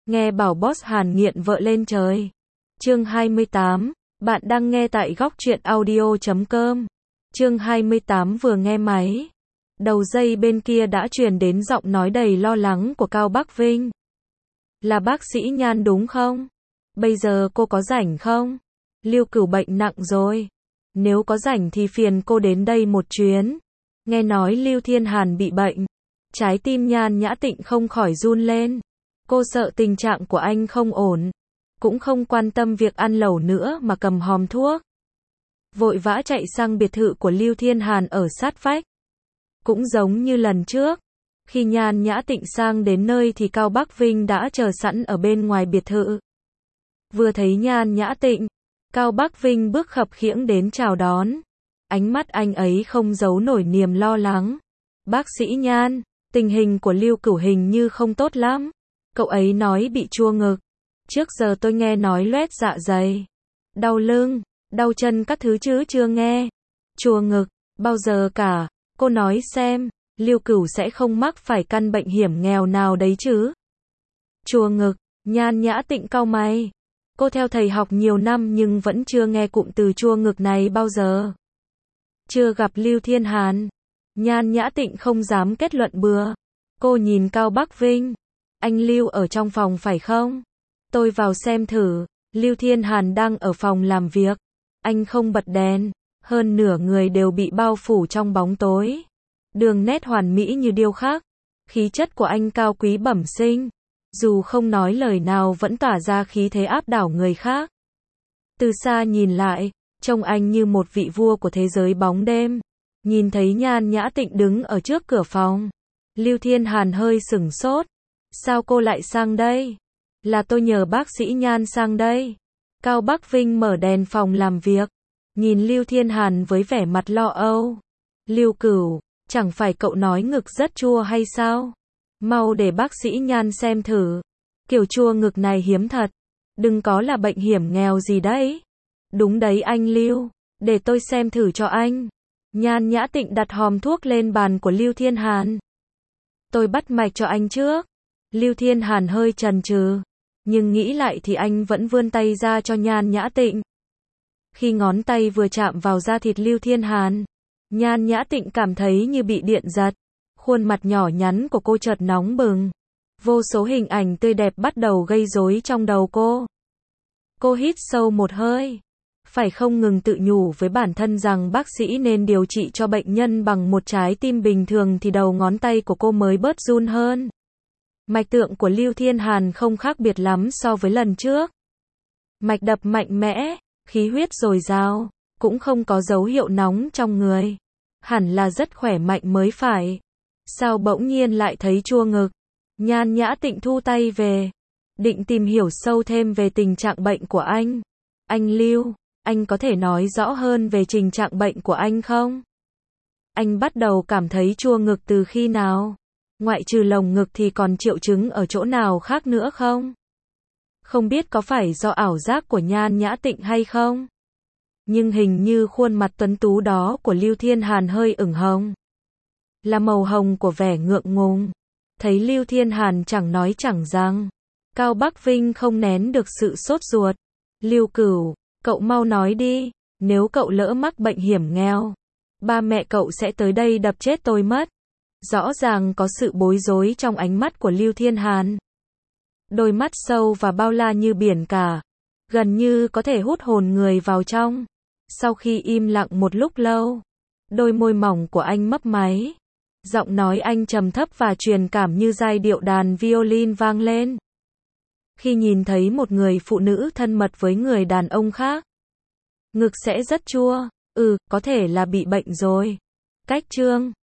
Nghe bảo boss Hàn nghiện vợ lên trời. Chương 28, bạn đang nghe tại góc truyện audio.com. Chương 28 vừa nghe máy. Đầu dây bên kia đã truyền đến giọng nói đầy lo lắng của Cao Bắc Vinh. Là bác sĩ Nhan đúng không? Bây giờ cô có rảnh không? Lưu Cửu bệnh nặng rồi. Nếu có rảnh thì phiền cô đến đây một chuyến. Nghe nói Lưu Thiên Hàn bị bệnh. Trái tim Nhan Nhã Tịnh không khỏi run lên. Cô sợ tình trạng của anh không ổn. Cũng không quan tâm việc ăn lẩu nữa mà cầm hòm thuốc. Vội vã chạy sang biệt thự của Lưu Thiên Hàn ở sát vách. Cũng giống như lần trước. Khi Nhan Nhã Tịnh sang đến nơi thì Cao Bắc Vinh đã chờ sẵn ở bên ngoài biệt thự. Vừa thấy Nhan Nhã Tịnh, Cao Bắc Vinh bước khập khiễng đến chào đón. Ánh mắt anh ấy không giấu nổi niềm lo lắng. Bác sĩ Nhan, tình hình của Lưu Cửu hình như không tốt lắm. Cậu ấy nói bị chua ngực. Trước giờ tôi nghe nói loét dạ dày, đau lưng, đau chân các thứ chứ chưa nghe. Chua ngực, bao giờ cả. Cô nói xem, Lưu Cửu sẽ không mắc phải căn bệnh hiểm nghèo nào đấy chứ. Chua ngực, Nhan Nhã Tịnh cau mày. Cô theo thầy học nhiều năm nhưng vẫn chưa nghe cụm từ chua ngực này bao giờ. Chưa gặp Lưu Thiên Hàn. Nhan Nhã Tịnh không dám kết luận bừa. Cô nhìn Cao Bắc Vinh. Anh Lưu ở trong phòng phải không? Tôi vào xem thử. Lưu Thiên Hàn đang ở phòng làm việc. Anh không bật đèn. Hơn nửa người đều bị bao phủ trong bóng tối. Đường nét hoàn mỹ như điêu khắc. Khí chất của anh cao quý bẩm sinh. Dù không nói lời nào vẫn tỏa ra khí thế áp đảo người khác. Từ xa nhìn lại, trông anh như một vị vua của thế giới bóng đêm. Nhìn thấy Nhan Nhã Tịnh đứng ở trước cửa phòng. Lưu Thiên Hàn hơi sửng sốt. Sao cô lại sang đây? Là tôi nhờ bác sĩ Nhan sang đây. Cao Bắc Vinh mở đèn phòng làm việc. Nhìn Lưu Thiên Hàn với vẻ mặt lo âu. Lưu Cửu, chẳng phải cậu nói ngực rất chua hay sao? Mau để bác sĩ Nhan xem thử. Kiểu chua ngực này hiếm thật. Đừng có là bệnh hiểm nghèo gì đấy. Đúng đấy anh Lưu. Để tôi xem thử cho anh. Nhan Nhã Tịnh đặt hòm thuốc lên bàn của Lưu Thiên Hàn. Tôi bắt mạch cho anh trước. Lưu Thiên Hàn hơi chần chừ. Nhưng nghĩ lại thì anh vẫn vươn tay ra cho Nhan Nhã Tịnh. Khi ngón tay vừa chạm vào da thịt Lưu Thiên Hàn, Nhan Nhã Tịnh cảm thấy như bị điện giật. Khuôn mặt nhỏ nhắn của cô chợt nóng bừng. Vô số hình ảnh tươi đẹp bắt đầu gây rối trong đầu cô. Cô hít sâu một hơi. Phải không ngừng tự nhủ với bản thân rằng bác sĩ nên điều trị cho bệnh nhân bằng một trái tim bình thường thì đầu ngón tay của cô mới bớt run hơn. Mạch tượng của Lưu Thiên Hàn không khác biệt lắm so với lần trước. Mạch đập mạnh mẽ, khí huyết dồi dào, cũng không có dấu hiệu nóng trong người. Hẳn là rất khỏe mạnh mới phải. Sao bỗng nhiên lại thấy chua ngực? Nhan Nhã Tịnh thu tay về. Định tìm hiểu sâu thêm về tình trạng bệnh của anh. Anh Lưu, anh có thể nói rõ hơn về tình trạng bệnh của anh không? Anh bắt đầu cảm thấy chua ngực từ khi nào? Ngoại trừ lồng ngực thì còn triệu chứng ở chỗ nào khác nữa không? Không biết có phải do ảo giác của Nhan Nhã Tịnh hay không? Nhưng hình như khuôn mặt tuấn tú đó của Lưu Thiên Hàn hơi ửng hồng. Là màu hồng của vẻ ngượng ngùng. Thấy Lưu Thiên Hàn chẳng nói chẳng rằng. Cao Bắc Vinh không nén được sự sốt ruột. Lưu Cửu, cậu mau nói đi. Nếu cậu lỡ mắc bệnh hiểm nghèo, ba mẹ cậu sẽ tới đây đập chết tôi mất. Rõ ràng có sự bối rối trong ánh mắt của Lưu Thiên Hàn. Đôi mắt sâu và bao la như biển cả. Gần như có thể hút hồn người vào trong. Sau khi im lặng một lúc lâu, đôi môi mỏng của anh mấp máy. Giọng nói anh trầm thấp và truyền cảm như giai điệu đàn violin vang lên. Khi nhìn thấy một người phụ nữ thân mật với người đàn ông khác, ngực sẽ rất chua. Có thể là bị bệnh rồi. Cách chương